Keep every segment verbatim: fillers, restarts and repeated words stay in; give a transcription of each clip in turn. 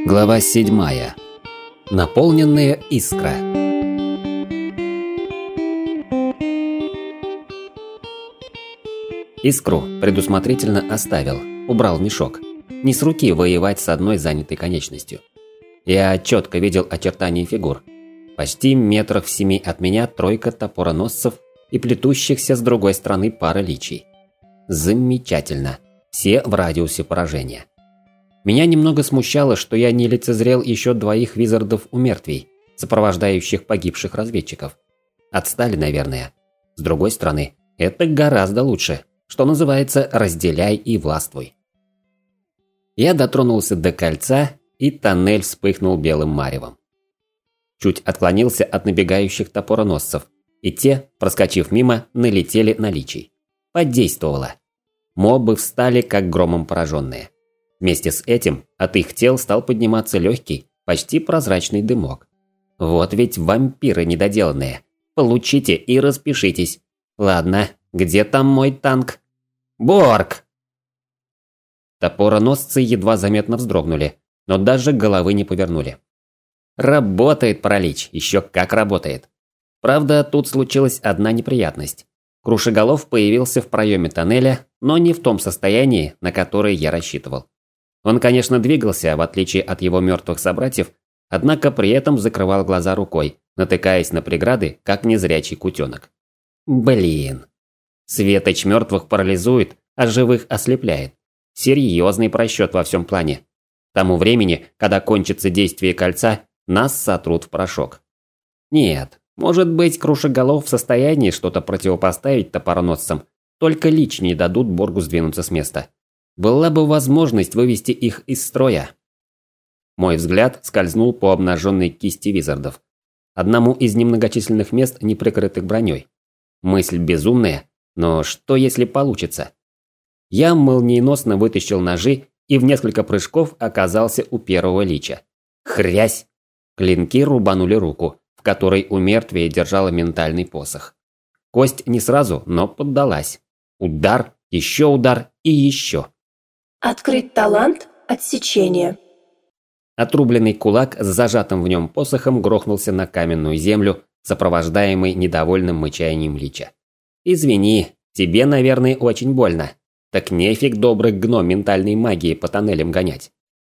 Глава седьмая. Наполненная искра. Искру предусмотрительно оставил, убрал в мешок. Не с руки воевать с одной занятой конечностью. Я четко видел очертания фигур. Почти метрах в семи от меня тройка топороносцев и плетущихся с другой стороны пара личий. Замечательно. Все в радиусе поражения. Меня немного смущало, что я не лицезрел еще двоих визардов у мертвей, сопровождающих погибших разведчиков. Отстали, наверное. С другой стороны, это гораздо лучше, что называется «разделяй и властвуй». Я дотронулся до кольца, и тоннель вспыхнул белым маревом. Чуть отклонился от набегающих топороносцев, и те, проскочив мимо, налетели на личий. Подействовало. Мобы встали, как громом пораженные. Вместе с этим от их тел стал подниматься легкий, почти прозрачный дымок. Вот ведь вампиры недоделанные. Получите и распишитесь. Ладно, где там мой танк? Борг! Топороносцы едва заметно вздрогнули, но даже головы не повернули. Работает паралич, еще как работает. Правда, тут случилась одна неприятность. Крушеголов появился в проеме тоннеля, но не в том состоянии, на которое я рассчитывал. Он, конечно, двигался, в отличие от его мертвых собратьев, однако при этом закрывал глаза рукой, натыкаясь на преграды, как незрячий кутенок. Блин. Светоч мертвых парализует, а живых ослепляет. Серьезный просчет во всем плане. К тому времени, когда кончится действие кольца, нас сотрут в порошок. Нет, может быть, Крушеголов в состоянии что-то противопоставить топороносцам, только лич не дадут Боргу сдвинуться с места. Была бы возможность вывести их из строя. Мой взгляд скользнул по обнаженной кисти визардов. Одному из немногочисленных мест, не прикрытых броней. Мысль безумная, но что если получится? Я молниеносно вытащил ножи и в несколько прыжков оказался у первого лича. Хрясь! Клинки рубанули руку, в которой у мертвия держала ментальный посох. Кость не сразу, но поддалась. Удар, еще удар и еще. Открыть талант отсечения. Отрубленный кулак с зажатым в нем посохом грохнулся на каменную землю, сопровождаемый недовольным мычанием лича. «Извини, тебе, наверное, очень больно. Так нефиг добрых гном ментальной магии по тоннелям гонять».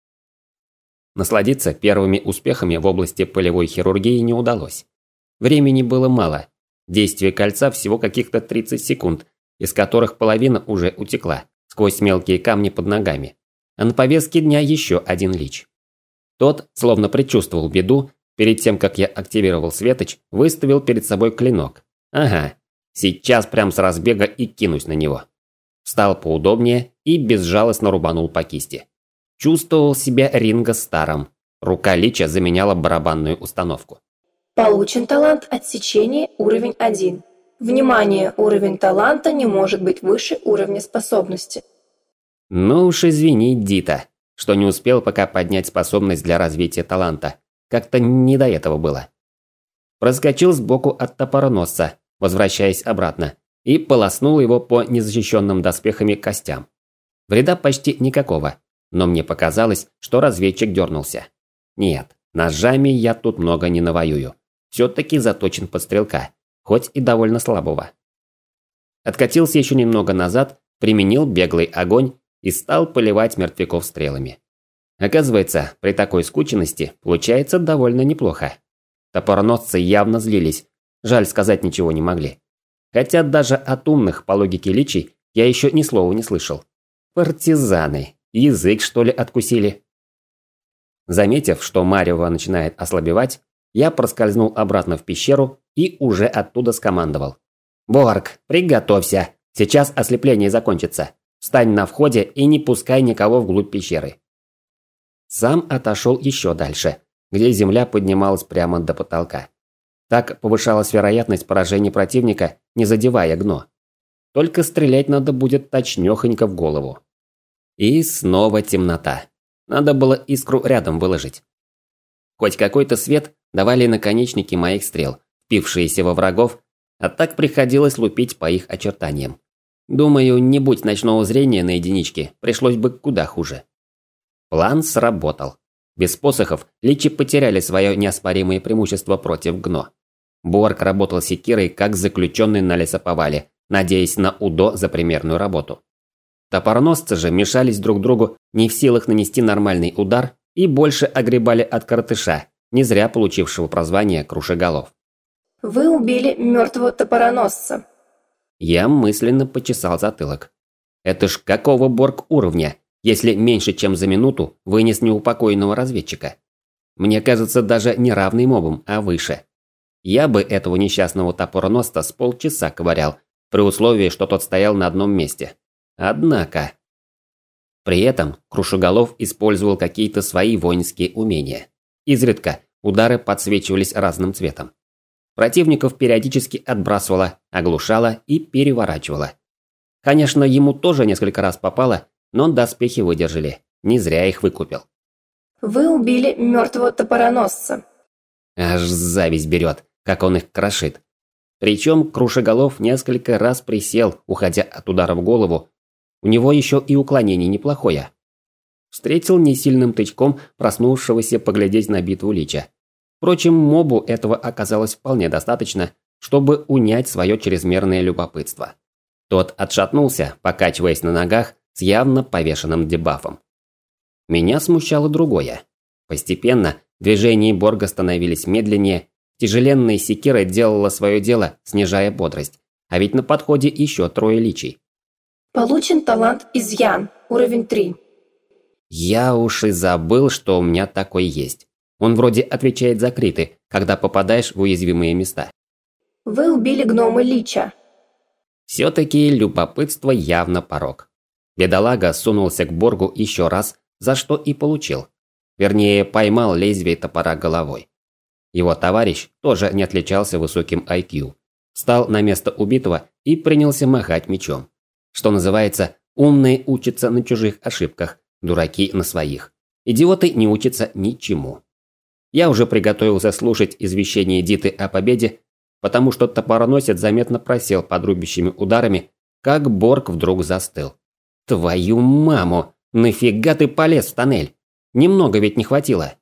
Насладиться первыми успехами в области полевой хирургии не удалось. Времени было мало. Действие кольца всего каких-то тридцать секунд, из которых половина уже утекла сквозь мелкие камни под ногами. А на повестке дня еще один лич. Тот, словно предчувствовал беду, перед тем, как я активировал светоч, выставил перед собой клинок. Ага, сейчас прям с разбега и кинусь на него. Встал поудобнее и безжалостно рубанул по кисти. Чувствовал себя Ринго Старром. Рука лича заменяла барабанную установку. Получен талант отсечения уровень один. Внимание, уровень таланта не может быть выше уровня способности. Ну уж извини, Дита, что не успел пока поднять способность для развития таланта. Как-то не до этого было. Проскочил сбоку от топороносца, возвращаясь обратно, и полоснул его по незащищенным доспехами костям. Вреда почти никакого, но мне показалось, что разведчик дернулся. Нет, ножами я тут много не навоюю. Все-таки заточен под стрелка, хоть и довольно слабого. Откатился еще немного назад, применил беглый огонь и стал поливать мертвяков стрелами. Оказывается, при такой скученности получается довольно неплохо. Топороносцы явно злились, жаль, сказать ничего не могли. Хотя даже от умных, по логике личий, я еще ни слова не слышал. Партизаны, язык что ли откусили? Заметив, что марево начинает ослабевать, я проскользнул обратно в пещеру и уже оттуда скомандовал. «Борг, приготовься, сейчас ослепление закончится. Встань на входе и не пускай никого вглубь пещеры». Сам отошел еще дальше, где земля поднималась прямо до потолка. Так повышалась вероятность поражения противника, не задевая гно. Только стрелять надо будет точнёхонько в голову. И снова темнота. Надо было искру рядом выложить. Хоть какой-то свет давали наконечники моих стрел, впившиеся во врагов, а так приходилось лупить по их очертаниям. Думаю, не будь ночного зрения на единичке, пришлось бы куда хуже. План сработал. Без посохов личи потеряли свое неоспоримое преимущество против Гно. Борг работал секирой, как заключенный на лесоповале, надеясь на УДО за примерную работу. Топорносцы же мешались друг другу, не в силах нанести нормальный удар, и больше огребали от коротыша, не зря получившего прозвание Крушеголов. Вы убили мертвого топороносца. Я мысленно почесал затылок. Это ж какого Борг уровня, если меньше чем за минуту вынес неупокоенного разведчика? Мне кажется, даже не равный мобам, а выше. Я бы этого несчастного топороносца с полчаса ковырял, при условии, что тот стоял на одном месте. Однако... При этом Крушеголов использовал какие-то свои воинские умения. Изредка удары подсвечивались разным цветом. Противников периодически отбрасывало, оглушало и переворачивало. Конечно, ему тоже несколько раз попало, но доспехи выдержали. Не зря их выкупил. Вы убили мертвого топороносца. Аж зависть берет, как он их крошит. Причем Крушеголов несколько раз присел, уходя от удара в голову. У него еще и уклонение неплохое. Встретил несильным тычком проснувшегося поглядеть на битву лича. Впрочем, мобу этого оказалось вполне достаточно, чтобы унять свое чрезмерное любопытство. Тот отшатнулся, покачиваясь на ногах с явно повешенным дебафом. Меня смущало другое. Постепенно движения Борга становились медленнее, тяжеленная секира делала свое дело, снижая бодрость, а ведь на подходе еще трое личей. Получен талант изъян, уровень три. Я уж и забыл, что у меня такой есть. Он вроде отвечает за криты, когда попадаешь в уязвимые места. Вы убили гнома лича. Все-таки любопытство явно порок. Бедолага сунулся к Боргу еще раз, за что и получил. Вернее, поймал лезвие топора головой. Его товарищ тоже не отличался высоким ай кью. Встал на место убитого и принялся махать мечом. Что называется, умные учатся на чужих ошибках, дураки на своих. Идиоты не учатся ничему. Я уже приготовился слушать извещение Диты о победе, потому что топороносец заметно просел под рубящими ударами, как Борг вдруг застыл. Твою маму! Нафига ты полез в тоннель? Немного ведь не хватило.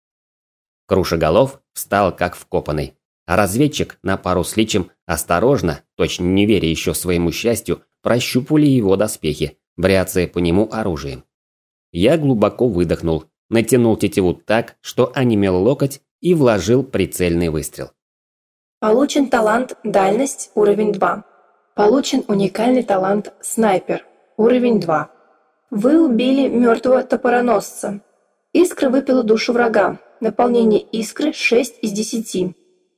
Крушеголов встал как вкопанный, а разведчик на пару с личем осторожно, точно не веря еще своему счастью, прощупывали его доспехи, бряцая по нему оружием. Я глубоко выдохнул, натянул тетиву так, что онемел локоть, и вложил прицельный выстрел. Получен талант дальность, уровень два. Получен уникальный талант снайпер, уровень два. Вы убили мертвого топороносца. Искра выпила душу врага. Наполнение искры шесть из десяти.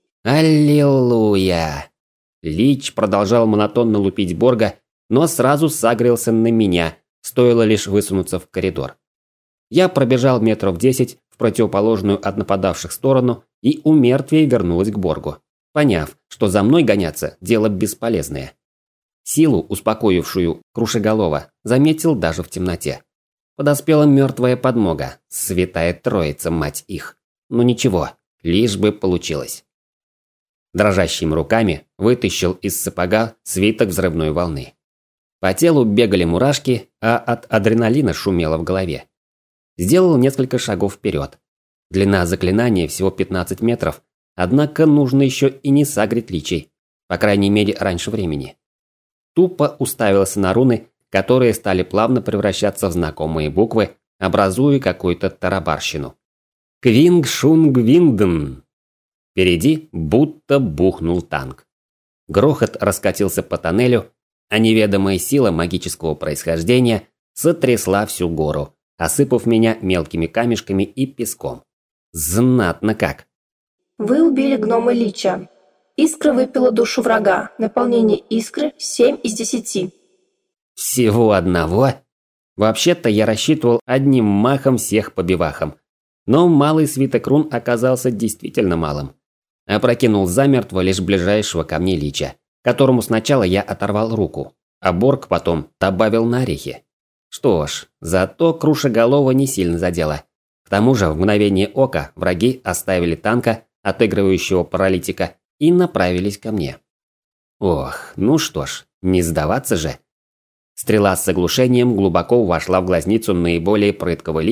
Аллилуйя! Лич продолжал монотонно лупить Борга, но сразу сагрился на меня, стоило лишь высунуться в коридор. Я пробежал метров десять в противоположную от нападавших сторону и у мертвия вернулась к Боргу, поняв, что за мной гоняться – дело бесполезное. Силу, успокоившую Крушеголова, заметил даже в темноте. Подоспела мертвая подмога, святая троица, мать их. Ну ничего, лишь бы получилось. Дрожащими руками вытащил из сапога свиток взрывной волны. По телу бегали мурашки, а от адреналина шумело в голове. Сделал несколько шагов вперед. Длина заклинания всего пятнадцать метров, однако нужно еще и не сагрить личей, по крайней мере раньше времени. Тупо уставился на руны, которые стали плавно превращаться в знакомые буквы, образуя какую-то тарабарщину. Квинг-шунг-винден. Впереди будто бухнул танк. Грохот раскатился по тоннелю, а неведомая сила магического происхождения сотрясла всю гору, осыпав меня мелкими камешками и песком. Знатно как. Вы убили гнома лича. Искра выпила душу врага. Наполнение искры семь из десяти. Всего одного? Вообще-то я рассчитывал одним махом всех побивахом. Но малый свиток рун оказался действительно малым. Опрокинул замертво лишь ближайшего ко мне лича, которому сначала я оторвал руку, а Борг потом добавил на орехи. Что ж, зато Крушеголова не сильно задело. К тому же в мгновение ока враги оставили танка, отыгрывающего паралитика, и направились ко мне. Ох, ну что ж, не сдаваться же. Стрела с оглушением глубоко вошла в глазницу наиболее прыткого лича,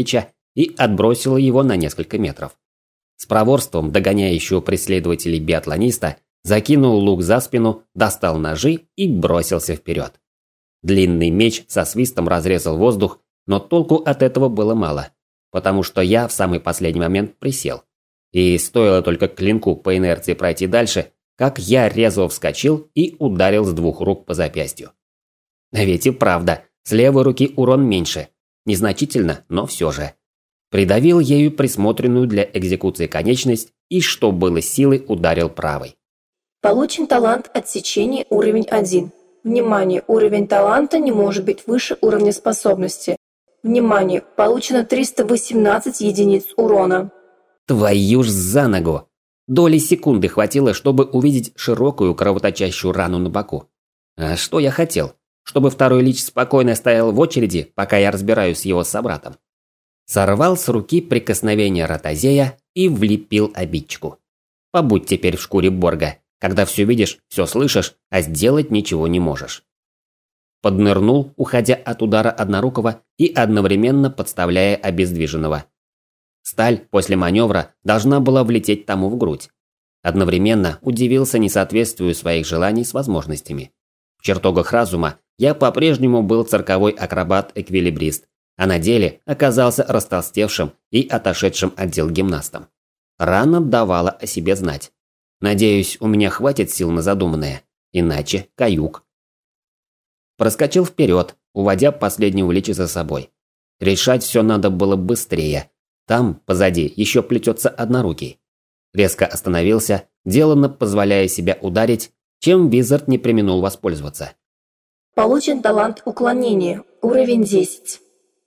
и отбросила его на несколько метров. С проворством догоняющего преследователей биатлониста закинул лук за спину, достал ножи и бросился вперед. Длинный меч со свистом разрезал воздух, но толку от этого было мало, потому что я в самый последний момент присел. И стоило только клинку по инерции пройти дальше, как я резво вскочил и ударил с двух рук по запястью. А ведь и правда, с левой руки урон меньше. Незначительно, но все же. Придавил ею присмотренную для экзекуции конечность и, что было силы, ударил правой. Получен талант отсечения уровень один. Внимание, уровень таланта не может быть выше уровня способности. Внимание, получено триста восемнадцать единиц урона. Твою ж за ногу! Доли секунды хватило, чтобы увидеть широкую кровоточащую рану на боку. А что я хотел? Чтобы второй лич спокойно стоял в очереди, пока я разбираюсь с его собратом. Сорвал с руки прикосновение ротозея и влепил обидчику. Побудь теперь в шкуре Борга, когда все видишь, все слышишь, а сделать ничего не можешь. Поднырнул, уходя от удара однорукого и одновременно подставляя обездвиженного. Сталь после маневра должна была влететь тому в грудь. Одновременно удивился несоответствию своих желаний с возможностями. В чертогах разума я по-прежнему был цирковой акробат-эквилибрист, а на деле оказался растолстевшим и отошедшим отдел гимнастом. Рана давала о себе знать. Надеюсь, у меня хватит сил на задуманное, иначе каюк. Проскочил вперед, уводя последнего лича за собой. Решать все надо было быстрее. Там, позади, еще плетется однорукий. Резко остановился, деланно позволяя себя ударить, чем Визард не преминул воспользоваться. Получен талант уклонения, уровень десять.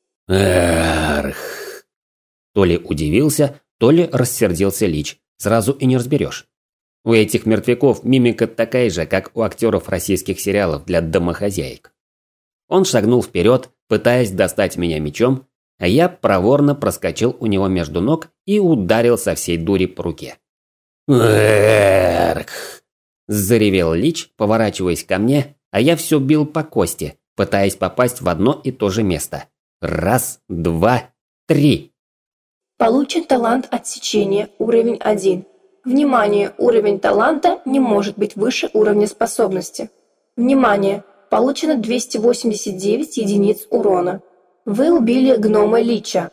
Эх. То ли удивился, то ли рассердился лич, сразу и не разберешь. У этих мертвяков мимика такая же, как у актеров российских сериалов для домохозяек. Он шагнул вперед, пытаясь достать меня мечом, а я проворно проскочил у него между ног и ударил со всей дури по руке. «Эрк!» – заревел лич, поворачиваясь ко мне, а я все бил по кости, пытаясь попасть в одно и то же место. Раз, два, три. Получен талант отсечения, уровень один. Внимание, уровень таланта не может быть выше уровня способности. Внимание, получено двести восемьдесят девять единиц урона. Вы убили гнома Лича.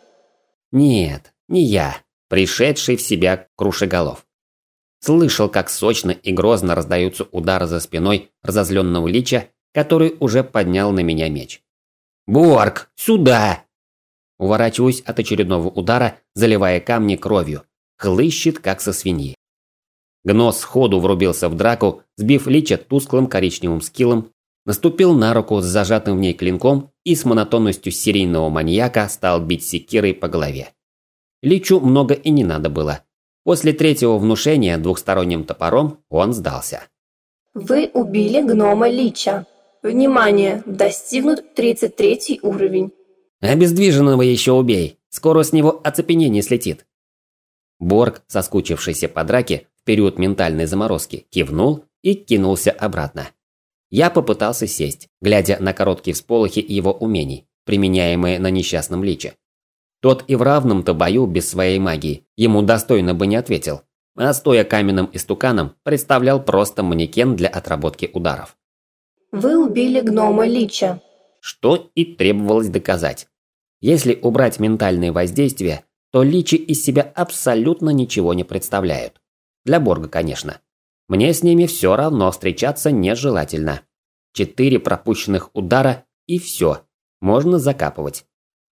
Нет, не я, пришедший в себя крушеголов. Слышал, как сочно и грозно раздаются удары за спиной разозленного Лича, который уже поднял на меня меч. «Борг, сюда!» Уворачиваюсь от очередного удара, заливая камни кровью. Хлыщет, как со свиньи. Гнос сходу врубился в драку, сбив Лича тусклым коричневым скиллом, наступил на руку с зажатым в ней клинком и с монотонностью серийного маньяка стал бить секирой по голове. Личу много и не надо было. После третьего внушения двухсторонним топором он сдался. Вы убили гнома Лича. Внимание, достигнут тридцать третий уровень. Обездвиженного еще убей, скоро с него оцепенение слетит. Борг, соскучившийся по драке в период ментальной заморозки, кивнул и кинулся обратно. Я попытался сесть, глядя на короткие всполохи его умений, применяемые на несчастном Личе. Тот и в равном-то бою без своей магии ему достойно бы не ответил, а стоя каменным истуканом представлял просто манекен для отработки ударов. Вы убили гнома Лича. Что и требовалось доказать. Если убрать ментальные воздействия, то личи из себя абсолютно ничего не представляют. Для Борга, конечно. Мне с ними все равно встречаться нежелательно. Четыре пропущенных удара и все. Можно закапывать.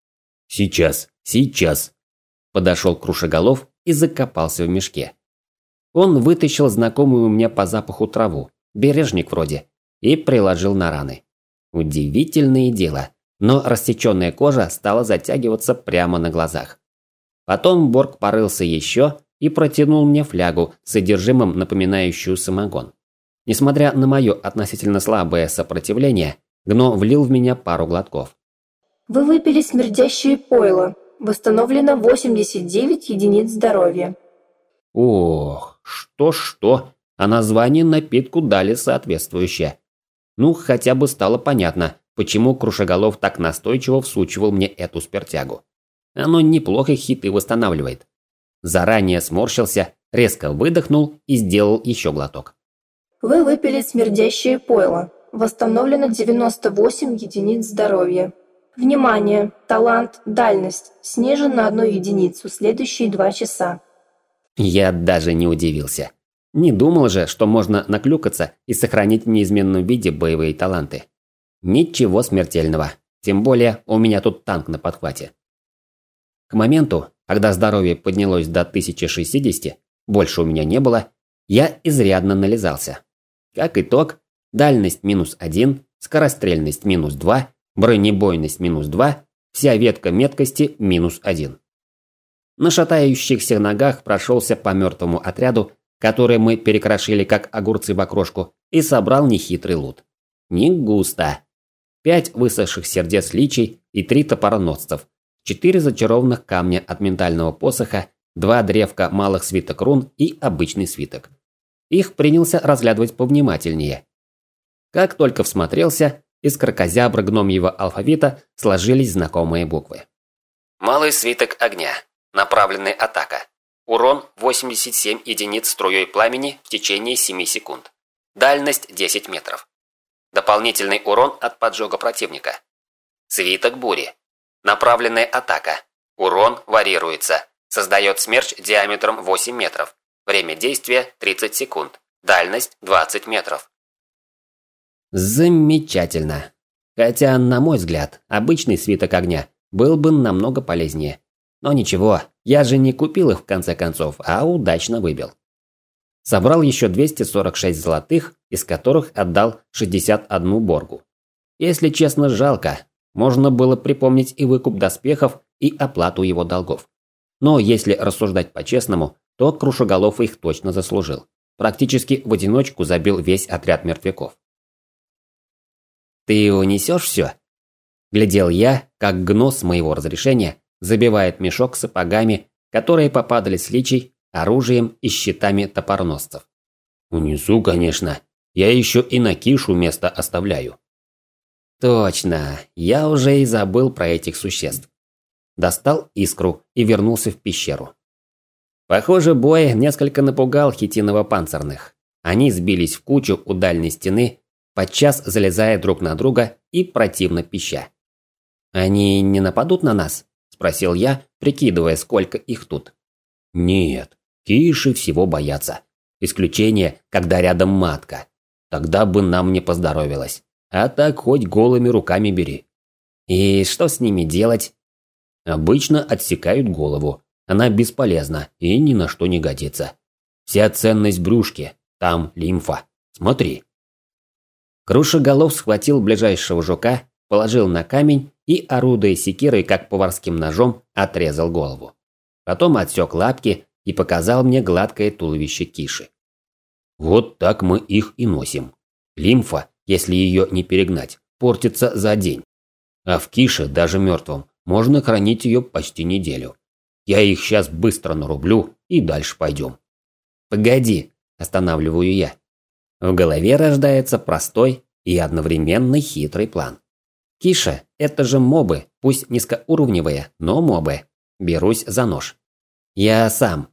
Сейчас, сейчас. Подошел Крушеголов и закопался в мешке. Он вытащил знакомую мне по запаху траву, бережник вроде, и приложил на раны. Удивительное дело, но рассеченная кожа стала затягиваться прямо на глазах. Потом Борг порылся еще и протянул мне флягу с содержимым, напоминающую самогон. Несмотря на мое относительно слабое сопротивление, Гно влил в меня пару глотков. Вы выпили смердящее пойло. Восстановлено восемьдесят девять единиц здоровья. Ох, что-что, а название напитку дали соответствующее. Ну, хотя бы стало понятно, почему Крушеголов так настойчиво всучивал мне эту спиртягу. Оно неплохо хиты восстанавливает. Заранее сморщился, резко выдохнул и сделал еще глоток. Вы выпили смердящее пойло. Восстановлено девяносто восемь единиц здоровья. Внимание! Талант «Дальность» снижен на одну единицу следующие два часа. Я даже не удивился. Не думал же, что можно наклюкаться и сохранить в неизменном виде боевые таланты. Ничего смертельного. Тем более у меня тут танк на подхвате. К моменту, когда здоровье поднялось до тысячи шестидесяти, больше у меня не было, я изрядно нализался. Как итог, дальность минус один, скорострельность минус два, бронебойность минус два, вся ветка меткости минус один. На шатающихся ногах прошелся по мертвому отряду, который мы перекрошили как огурцы в окрошку, и собрал нехитрый лут. Не густо. Пять высохших сердец личей и три топороносцев, четыре зачарованных камня от ментального посоха, два древка малых свиток рун и обычный свиток. Их принялся разглядывать повнимательнее. Как только всмотрелся, из кракозябра гномьего алфавита сложились знакомые буквы. Малый свиток огня. Направленная атака. Урон восемьдесят семь единиц струей пламени в течение семи секунд. Дальность десять метров. Дополнительный урон от поджога противника. Свиток бури. Направленная атака. Урон варьируется. Создает смерч диаметром восемь метров. Время действия тридцать секунд. Дальность двадцать метров. Замечательно. Хотя, на мой взгляд, обычный свиток огня был бы намного полезнее. Но ничего, я же не купил их в конце концов, а удачно выбил. Собрал еще двести сорок шесть золотых, из которых отдал шестьдесят одну боргу. Если честно, жалко. Можно было припомнить и выкуп доспехов, и оплату его долгов. Но если рассуждать по-честному, то Крушеголов их точно заслужил. Практически в одиночку забил весь отряд мертвяков. «Ты унесешь все?» Глядел я, как гнос с моего разрешения забивает мешок сапогами, которые попадали с личей, оружием и щитами топорносцев. «Унесу, конечно. Я еще и на Кишу место оставляю». «Точно. Я уже и забыл про этих существ». Достал искру и вернулся в пещеру. Похоже, бой несколько напугал хитиново-панцирных. Они сбились в кучу у дальней стены, подчас залезая друг на друга и противно пища. «Они не нападут на нас?» – спросил я, прикидывая, сколько их тут. «Нет, киши всего боятся. Исключение, когда рядом матка. Тогда бы нам не поздоровилось. А так хоть голыми руками бери». «И что с ними делать?» «Обычно отсекают голову. Она бесполезна и ни на что не годится. Вся ценность брюшки. Там лимфа. Смотри». Крушеголов схватил ближайшего жука, положил на камень и, орудуя секирой, как поварским ножом, отрезал голову. Потом отсек лапки и показал мне гладкое туловище киши. Вот так мы их и носим. Лимфа, если ее не перегнать, портится за день. А в кише, даже мертвом, можно хранить ее почти неделю. Я их сейчас быстро нарублю и дальше пойдем. «Погоди», – останавливаю я. В голове рождается простой и одновременно хитрый план. Киша – это же мобы, пусть низкоуровневые, но мобы. Берусь за нож. Я сам.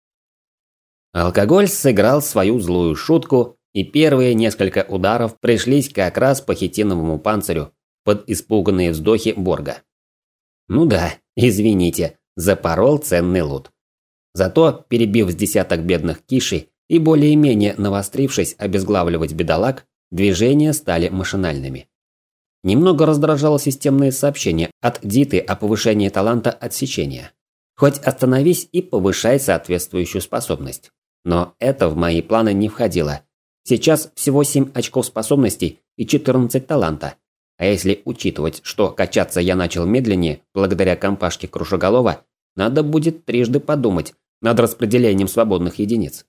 Алкоголь сыграл свою злую шутку, и первые несколько ударов пришлись как раз по хитиновому панцирю под испуганные вздохи Борга. Ну да, извините, запорол ценный лут. Зато, перебив с десяток бедных кишей и более-менее навострившись обезглавливать бедолаг, движения стали машинальными. Немного раздражало системное сообщение от Диты о повышении таланта отсечения. Хоть остановись и повышай соответствующую способность. Но это в мои планы не входило. Сейчас всего семь очков способностей и четырнадцать таланта. А если учитывать, что качаться я начал медленнее благодаря компашке Крушеголова, надо будет трижды подумать над распределением свободных единиц.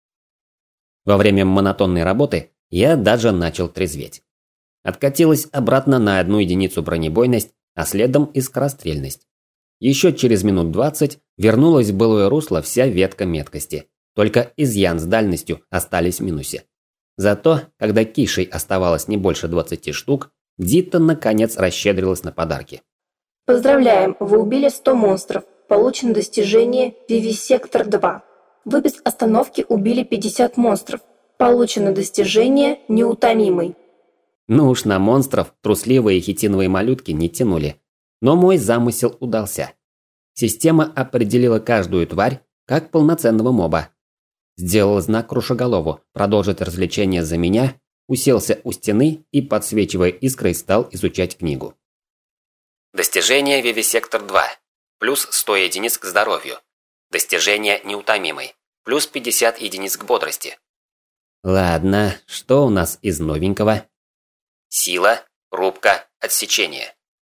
Во время монотонной работы я даже начал трезветь. Откатилась обратно на одну единицу бронебойность, а следом и скорострельность. Еще через минут двадцать вернулась в былое русло вся ветка меткости. Только изъян с дальностью остались в минусе. Зато, когда кишей оставалось не больше двадцати штук, Дита наконец расщедрилась на подарки. Поздравляем, вы убили сто монстров. Получено достижение Вивисектор два. Вы без остановки убили пятьдесят монстров. Получено достижение Неутомимый. Ну уж на монстров трусливые хитиновые малютки не тянули. Но мой замысел удался. Система определила каждую тварь как полноценного моба. Сделал знак Крушеголову продолжить развлечение за меня, уселся у стены и, подсвечивая искрой, стал изучать книгу. Достижение Вивисектор два. Плюс сто единиц к здоровью. Достижение Неутомимый. Плюс пятьдесят единиц к бодрости. Ладно, что у нас из новенького? Сила, рубка, отсечение.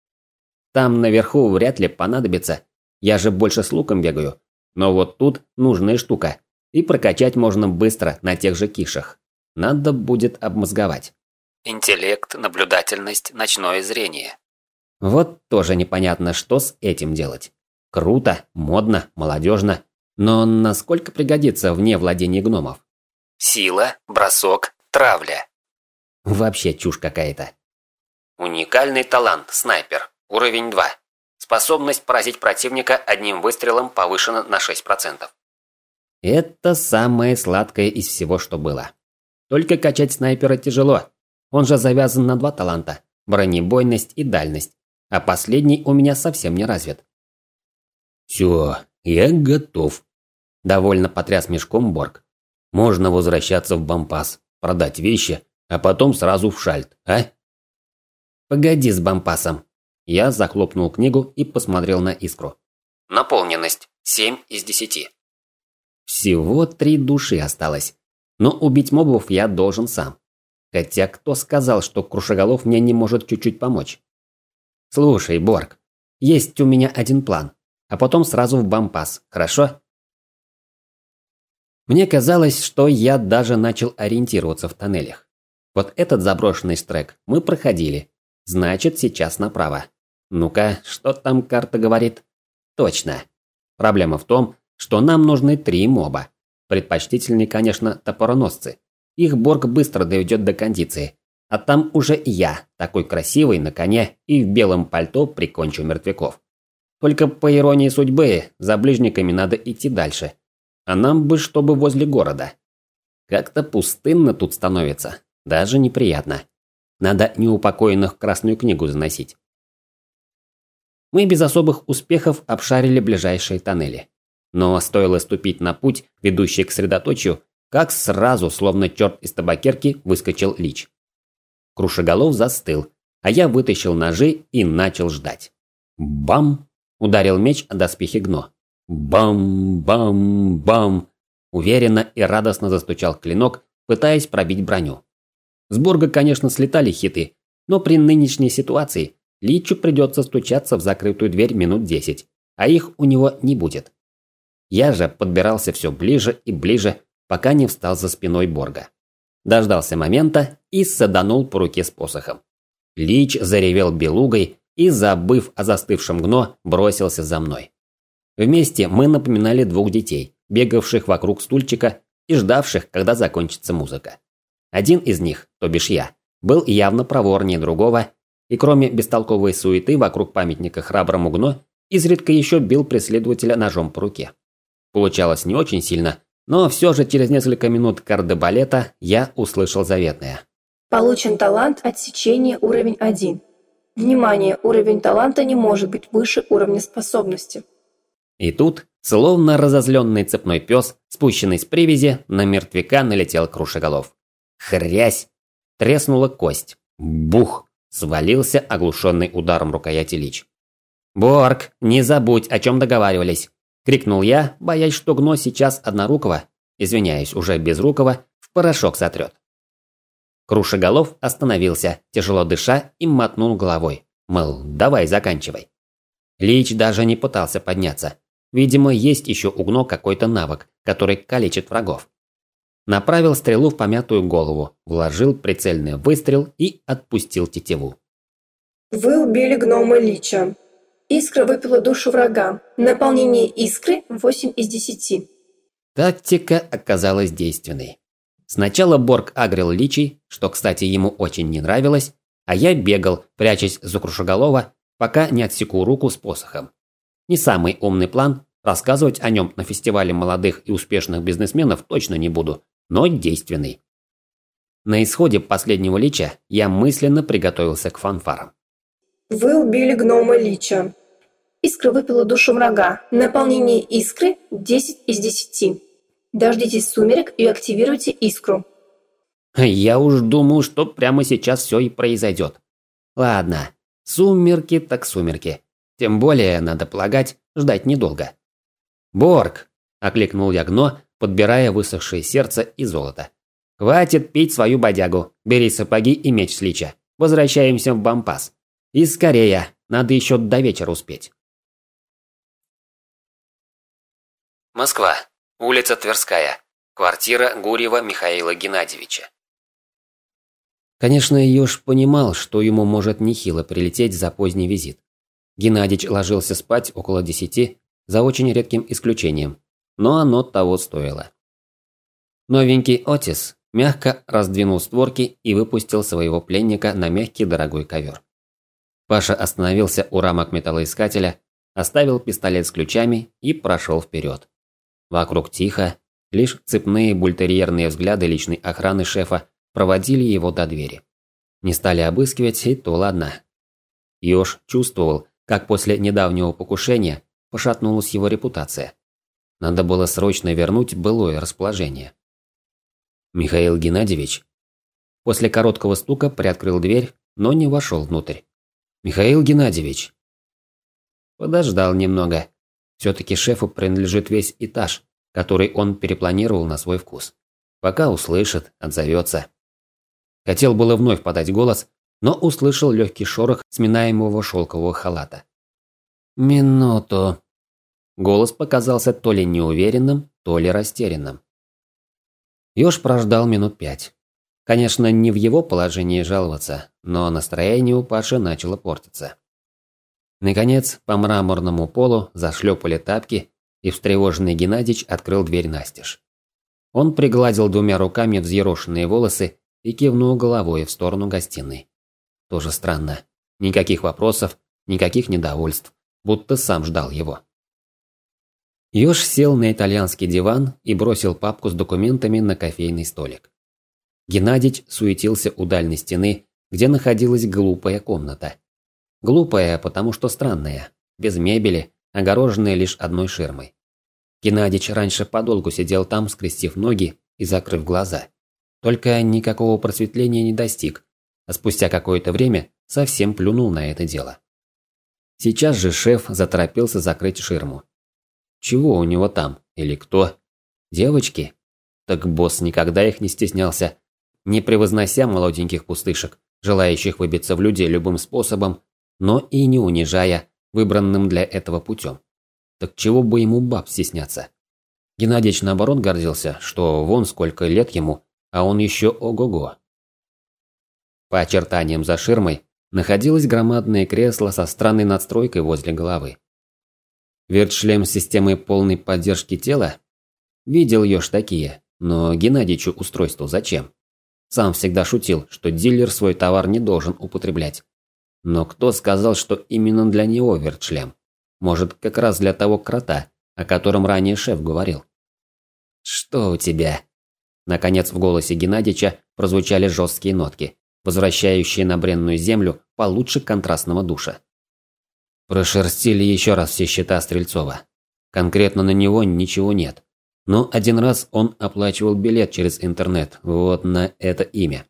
Там наверху вряд ли понадобится. Я же больше с луком бегаю. Но вот тут нужная штука. И прокачать можно быстро на тех же кишах. Надо будет обмозговать. Интеллект, наблюдательность, ночное зрение. Вот тоже непонятно, что с этим делать. Круто, модно, молодежно. Но насколько пригодится вне владения гномов? Сила, бросок, травля. Вообще чушь какая-то. Уникальный талант, снайпер, уровень два. Способность поразить противника одним выстрелом повышена на шесть процентов. Это самое сладкое из всего, что было. Только качать снайпера тяжело. Он же завязан на два таланта – бронебойность и дальность. А последний у меня совсем не развит. «Все, я готов», – довольно потряс мешком Борг. «Можно возвращаться в Бампас, продать вещи, а потом сразу в Шальт, а?» «Погоди с Бампасом». Я захлопнул книгу и посмотрел на искру. Наполненность семь из десяти. Всего три души осталось. Но убить мобов я должен сам. Хотя кто сказал, что Крушеголов мне не может чуть-чуть помочь? Слушай, Борг, есть у меня один план. А потом сразу в Бампас, хорошо? Мне казалось, что я даже начал ориентироваться в тоннелях. Вот этот заброшенный стрек мы проходили. Значит, сейчас направо. Ну-ка, что там карта говорит? Точно. Проблема в том, что нам нужны три моба. Предпочтительнее, конечно, топороносцы. Их Борг быстро доведет до кондиции. А там уже я, такой красивый, на коне и в белом пальто прикончу мертвяков. Только по иронии судьбы, за ближниками надо идти дальше. А нам бы, чтобы возле города. Как-то пустынно тут становится. Даже неприятно. Надо неупокоенных в Красную книгу заносить. Мы без особых успехов обшарили ближайшие тоннели. Но стоило ступить на путь, ведущий к средоточию, как сразу, словно черт из табакерки, выскочил Лич. Крушеголов застыл, а я вытащил ножи и начал ждать. Бам! Ударил меч о доспехи Гно. Бам-бам-бам! Уверенно и радостно застучал клинок, пытаясь пробить броню. С Борга, конечно, слетали хиты, но при нынешней ситуации Личу придется стучаться в закрытую дверь минут десять, а их у него не будет. Я же подбирался все ближе и ближе, пока не встал за спиной Борга. Дождался момента и саданул по руке с посохом. Лич заревел белугой и, забыв о застывшем Гно, бросился за мной. Вместе мы напоминали двух детей, бегавших вокруг стульчика и ждавших, когда закончится музыка. Один из них, то бишь я, был явно проворнее другого, и кроме бестолковой суеты вокруг памятника храброму Гно, изредка еще бил преследователя ножом по руке. Получалось не очень сильно, но все же через несколько минут кардебалета я услышал заветное. Получен талант отсечения уровень один. Внимание, уровень таланта не может быть выше уровня способности. И тут, словно разозленный цепной пес, спущенный с привязи, на мертвяка налетел Крушеголов. Хрясь! Треснула кость. Бух! Свалился оглушенный ударом рукояти Лич. «Борг, не забудь, о чем договаривались!» – крикнул я, боясь, что Гно сейчас однорукого, извиняюсь, уже безрукого, в порошок сотрет. Крушеголов остановился, тяжело дыша, и мотнул головой. Мол, давай заканчивай. Лич даже не пытался подняться. Видимо, есть еще у Гно какой-то навык, который калечит врагов. Направил стрелу в помятую голову, вложил прицельный выстрел и отпустил тетиву. Вы убили гнома Лича. Искра выпила душу врага. Наполнение искры восемь из десяти. Тактика оказалась действенной. Сначала Борг агрил Личей, что, кстати, ему очень не нравилось, а я бегал, прячась за Крушеголова, пока не отсеку руку с посохом. Не самый умный план, рассказывать о нем на фестивале молодых и успешных бизнесменов точно не буду, но действенный. На исходе последнего лича я мысленно приготовился к фанфарам. Вы убили гнома Лича. Искра выпила душу врага. Наполнение искры десять из десяти. Дождитесь сумерек и активируйте искру. Я уж думал, что прямо сейчас все и произойдет. Ладно, сумерки так сумерки. Тем более, надо полагать, ждать недолго. «Борг!» – окликнул я Гно, подбирая высохшее сердце и золото. «Хватит пить свою бодягу. Бери сапоги и меч с Лича. Возвращаемся в Бампас. И скорее, надо еще до вечера успеть». Москва. Улица Тверская. Квартира Гурьева Михаила Геннадьевича. Конечно, Ёж понимал, что ему может нехило прилететь за поздний визит. Геннадьич ложился спать около десяти, за очень редким исключением, но оно того стоило. Новенький Отис мягко раздвинул створки и выпустил своего пленника на мягкий дорогой ковер. Паша остановился у рамок металлоискателя, оставил пистолет с ключами и прошел вперед. Вокруг тихо, лишь цепные бультерьерные взгляды личной охраны шефа проводили его до двери. Не стали обыскивать, и то ладно. Ёж чувствовал, как после недавнего покушения пошатнулась его репутация. Надо было срочно вернуть былое расположение. Михаил Геннадьевич после короткого стука приоткрыл дверь, но не вошел внутрь. «Михаил Геннадьевич!» Подождал немного. Все-таки шефу принадлежит весь этаж, который он перепланировал на свой вкус. Пока услышит, отзовется. Хотел было вновь подать голос, но услышал легкий шорох сминаемого шелкового халата. «Минуту». Голос показался то ли неуверенным, то ли растерянным. Ёж прождал минут пять. Конечно, не в его положении жаловаться, но настроение у Паши начало портиться. Наконец, по мраморному полу зашлепали тапки, и встревоженный Геннадьич открыл дверь настежь. Он пригладил двумя руками взъерошенные волосы и кивнул головой в сторону гостиной. Тоже странно. Никаких вопросов, никаких недовольств, будто сам ждал его. Ёж сел на итальянский диван и бросил папку с документами на кофейный столик. Геннадьич суетился у дальней стены, где находилась глупая комната. Глупая, потому что странная, без мебели, огороженная лишь одной ширмой. Геннадьич раньше подолгу сидел там, скрестив ноги и закрыв глаза. Только никакого просветления не достиг, а спустя какое-то время совсем плюнул на это дело. Сейчас же шеф заторопился закрыть ширму. Чего у него там? Или кто? Девочки? Так босс никогда их не стеснялся, не превознося молоденьких пустышек, желающих выбиться в люди любым способом, но и не унижая выбранным для этого путем. Так чего бы ему баб стесняться? Геннадьич наоборот гордился, что вон сколько лет ему, а он еще ого-го. По очертаниям за ширмой находилось громадное кресло со странной надстройкой возле головы. Вертшлем с системой полной поддержки тела? Видел Ёж такие, но Геннадьичу устройство зачем? Сам всегда шутил, что дилер свой товар не должен употреблять. Но кто сказал, что именно для него вертшлем? Может, как раз для того крота, о котором ранее шеф говорил. «Что у тебя?» Наконец в голосе Геннадьича прозвучали жесткие нотки, возвращающие на бренную землю получше контрастного душа. Прошерстили еще раз все счета Стрельцова. Конкретно на него ничего нет. Но один раз он оплачивал билет через интернет, вот на это имя.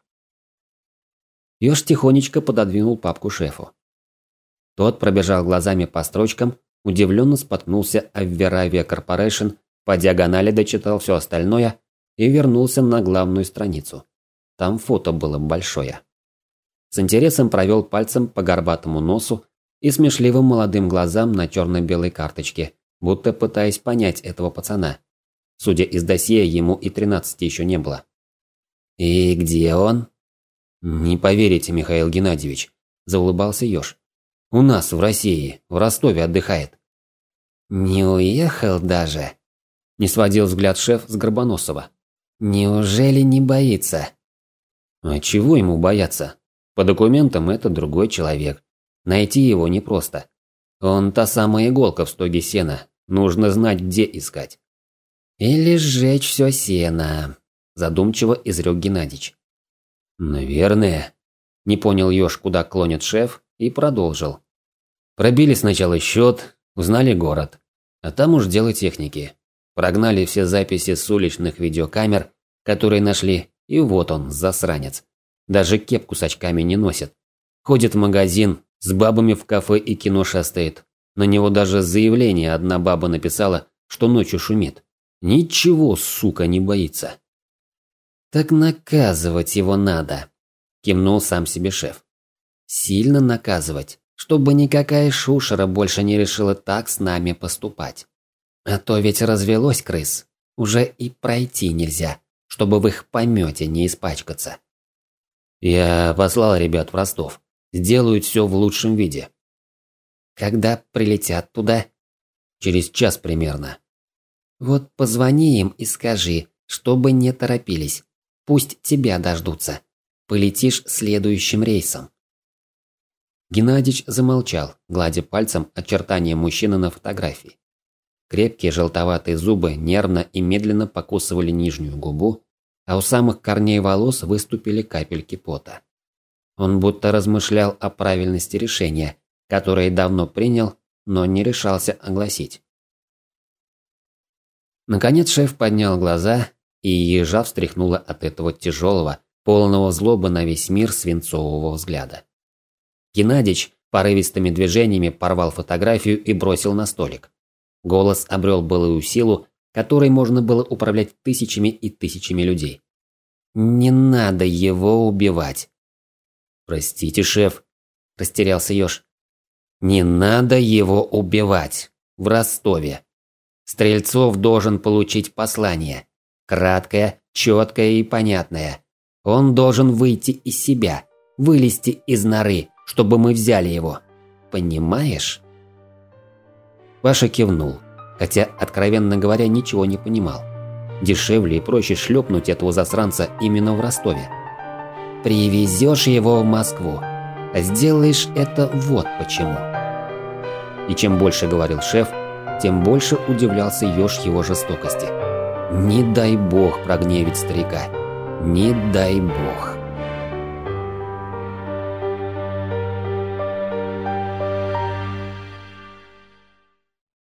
Ёж тихонечко пододвинул папку шефу. Тот пробежал глазами по строчкам, удивленно споткнулся о Veravia Corporation, по диагонали дочитал все остальное и вернулся на главную страницу. Там фото было большое. С интересом провел пальцем по горбатому носу и смешливым молодым глазам на черно-белой карточке, будто пытаясь понять этого пацана. Судя из досье, ему и тринадцати еще не было. «И где он?» «Не поверите, Михаил Геннадьевич», – заулыбался Ёж. «У нас, в России, в Ростове отдыхает». «Не уехал даже?» – не сводил взгляд шеф с Горбоносова. «Неужели не боится?» «А чего ему бояться? По документам это другой человек. Найти его непросто. Он та самая иголка в стоге сена, нужно знать, где искать. «Или сжечь все сено», – задумчиво изрек Геннадич. «Наверное», – не понял Ёж, куда клонит шеф, и продолжил. «Пробили сначала счет, узнали город, а там уж дело техники. Прогнали все записи с уличных видеокамер, которые нашли, и вот он, засранец. Даже кепку с очками не носит. Ходит в магазин, с бабами в кафе и кино шастает. На него даже заявление одна баба написала, что ночью шумит. Ничего, сука, не боится». «Так наказывать его надо», – кивнул сам себе шеф. «Сильно наказывать, чтобы никакая шушера больше не решила так с нами поступать. А то ведь развелось крыс, уже и пройти нельзя, чтобы в их помете не испачкаться». «Я послал ребят в Ростов, сделают все в лучшем виде». «Когда прилетят туда?» «Через час примерно». «Вот позвони им и скажи, чтобы не торопились. Пусть тебя дождутся. Полетишь следующим рейсом». Геннадич замолчал, гладя пальцем очертания мужчины на фотографии. Крепкие желтоватые зубы нервно и медленно покусывали нижнюю губу, а у самых корней волос выступили капельки пота. Он будто размышлял о правильности решения, которое давно принял, но не решался огласить. Наконец шеф поднял глаза, и ежа встряхнуло от этого тяжелого, полного злобы на весь мир свинцового взгляда. Геннадич порывистыми движениями порвал фотографию и бросил на столик. Голос обрел былую силу, которой можно было управлять тысячами и тысячами людей. «Не надо его убивать!» «Простите, шеф», – растерялся Ёж. «Не надо его убивать! В Ростове! Стрельцов должен получить послание. Краткое, четкое и понятное. Он должен выйти из себя, вылезти из норы, чтобы мы взяли его. Понимаешь?» Паша кивнул, хотя, откровенно говоря, ничего не понимал. Дешевле и проще шлепнуть этого засранца именно в Ростове. «Привезешь его в Москву, а сделаешь это вот почему». И чем больше говорил шеф, тем больше удивлялся Ёж его жестокости. Не дай бог прогневить старика. Не дай бог.